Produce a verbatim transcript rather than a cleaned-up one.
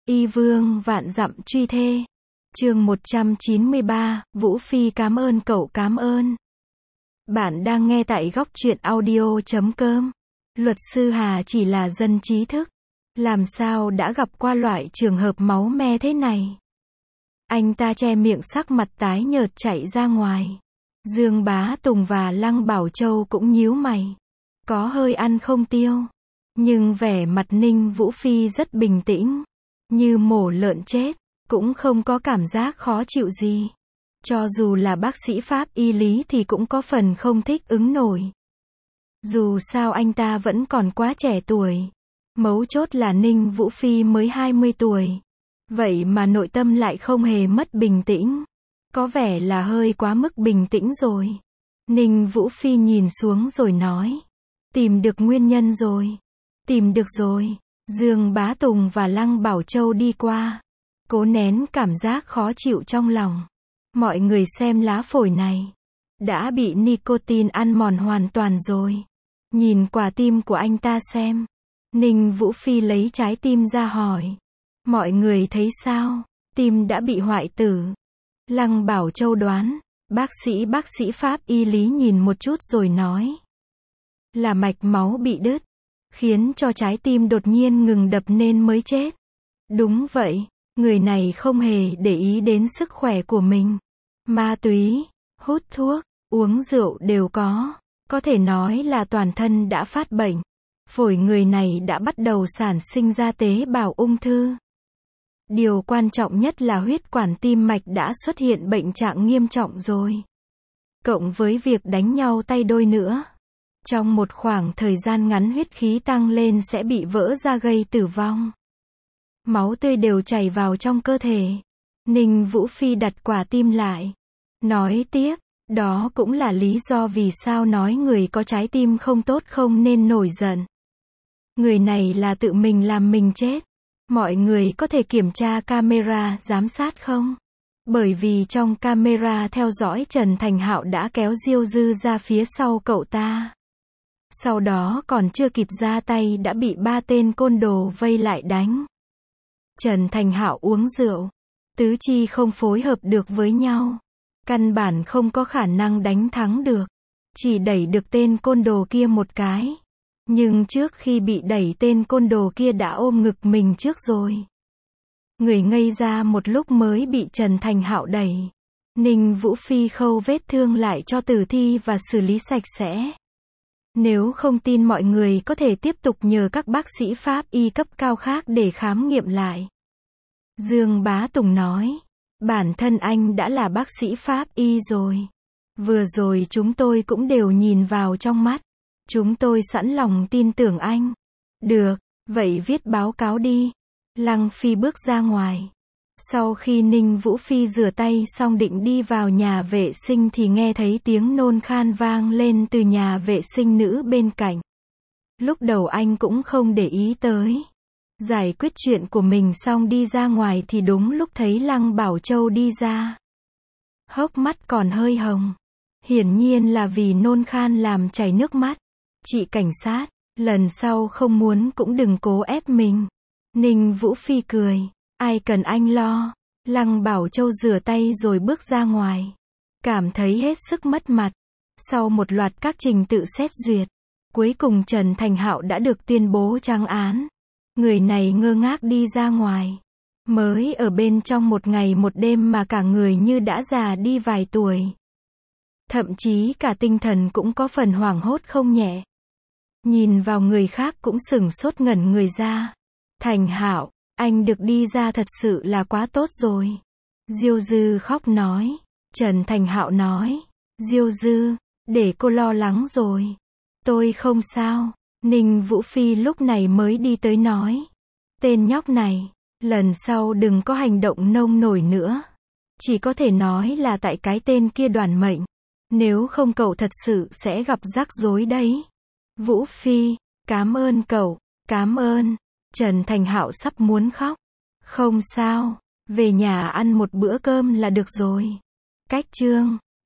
Y vương vạn dặm truy thê. Chương một trăm chín mươi ba, Vũ Phi cảm ơn cậu cảm ơn. Bạn đang nghe tại góc truyện audio chấm com. Luật sư Hà chỉ là dân trí thức. Làm sao đã gặp qua loại trường hợp máu me thế này? Anh ta che miệng sắc mặt tái nhợt chạy ra ngoài. Dương Bá Tùng và Lăng Bảo Châu cũng nhíu mày. Có hơi ăn không tiêu. Nhưng vẻ mặt Ninh Vũ Phi rất bình tĩnh. Như mổ lợn chết. Cũng không có cảm giác khó chịu gì. Cho dù là bác sĩ Pháp y lý thì cũng có phần không thích ứng nổi. Dù sao anh ta vẫn còn quá trẻ tuổi. Mấu chốt là Ninh Vũ Phi mới hai mươi tuổi. Vậy mà nội tâm lại không hề mất bình tĩnh. Có vẻ là hơi quá mức bình tĩnh rồi. Ninh Vũ Phi nhìn xuống rồi nói. Tìm được nguyên nhân rồi. Tìm được rồi. Dương Bá Tùng và Lăng Bảo Châu đi qua. Cố nén cảm giác khó chịu trong lòng. Mọi người xem lá phổi này. Đã bị nicotine ăn mòn hoàn toàn rồi. Nhìn quả tim của anh ta xem. Ninh Vũ Phi lấy trái tim ra hỏi. Mọi người thấy sao? Tim đã bị hoại tử. Lăng Bảo Châu đoán. Bác sĩ bác sĩ Pháp y lý nhìn một chút rồi nói. Là mạch máu bị đứt. Khiến cho trái tim đột nhiên ngừng đập nên mới chết. Đúng vậy. Người này không hề để ý đến sức khỏe của mình. Ma túy, hút thuốc, uống rượu đều có. Có thể nói là toàn thân đã phát bệnh. Phổi người này đã bắt đầu sản sinh ra tế bào ung thư. Điều quan trọng nhất là huyết quản tim mạch đã xuất hiện bệnh trạng nghiêm trọng rồi. Cộng với việc đánh nhau tay đôi nữa. Trong một khoảng thời gian ngắn huyết khí tăng lên sẽ bị vỡ ra gây tử vong. Máu tươi đều chảy vào trong cơ thể. Ninh Vũ Phi đặt quả tim lại. Nói tiếp, đó cũng là lý do vì sao nói người có trái tim không tốt không nên nổi giận. Người này là tự mình làm mình chết. Mọi người có thể kiểm tra camera giám sát không? Bởi vì trong camera theo dõi Trần Thành Hạo đã kéo Diêu Dư ra phía sau cậu ta. Sau đó còn chưa kịp ra tay đã bị ba tên côn đồ vây lại đánh. Trần Thành Hạo uống rượu. Tứ chi không phối hợp được với nhau. Căn bản không có khả năng đánh thắng được. Chỉ đẩy được tên côn đồ kia một cái. Nhưng trước khi bị đẩy tên côn đồ kia đã ôm ngực mình trước rồi. Người ngây ra một lúc mới bị Trần Thành Hạo đẩy. Ninh Vũ Phi khâu vết thương lại cho tử thi và xử lý sạch sẽ. Nếu không tin mọi người có thể tiếp tục nhờ các bác sĩ Pháp y cấp cao khác để khám nghiệm lại. Dương Bá Tùng nói. Bản thân anh đã là bác sĩ Pháp y rồi. Vừa rồi chúng tôi cũng đều nhìn vào trong mắt. Chúng tôi sẵn lòng tin tưởng anh. Được, vậy viết báo cáo đi. Lăng Phi bước ra ngoài. Sau khi Ninh Vũ Phi rửa tay xong định đi vào nhà vệ sinh thì nghe thấy tiếng nôn khan vang lên từ nhà vệ sinh nữ bên cạnh. Lúc đầu anh cũng không để ý tới. Giải quyết chuyện của mình xong đi ra ngoài thì đúng lúc thấy Lăng Bảo Châu đi ra. Hốc mắt còn hơi hồng. Hiển nhiên là vì nôn khan làm chảy nước mắt. Chị cảnh sát, lần sau không muốn cũng đừng cố ép mình. Ninh Vũ Phi cười. Ai cần anh lo. Lăng Bảo Châu rửa tay rồi bước ra ngoài. Cảm thấy hết sức mất mặt. Sau một loạt các trình tự xét duyệt. Cuối cùng Trần Thành Hạo đã được tuyên bố trắng án. Người này ngơ ngác đi ra ngoài. Mới ở bên trong một ngày một đêm mà cả người như đã già đi vài tuổi. Thậm chí cả tinh thần cũng có phần hoảng hốt không nhẹ. Nhìn vào người khác cũng sửng sốt ngẩn người ra. Thành Hạo, anh được đi ra thật sự là quá tốt rồi. Diêu Dư khóc nói. Trần Thành Hạo nói. Diêu Dư, để cô lo lắng rồi. Tôi không sao. Ninh Vũ Phi lúc này mới đi tới nói. Tên nhóc này, lần sau đừng có hành động nông nổi nữa. Chỉ có thể nói là tại cái tên kia đoản mệnh. Nếu không cậu thật sự sẽ gặp rắc rối đấy. Vũ Phi, cảm ơn cậu, cảm ơn. Trần Thành Hạo sắp muốn khóc. Không sao, về nhà ăn một bữa cơm là được rồi. Cách chương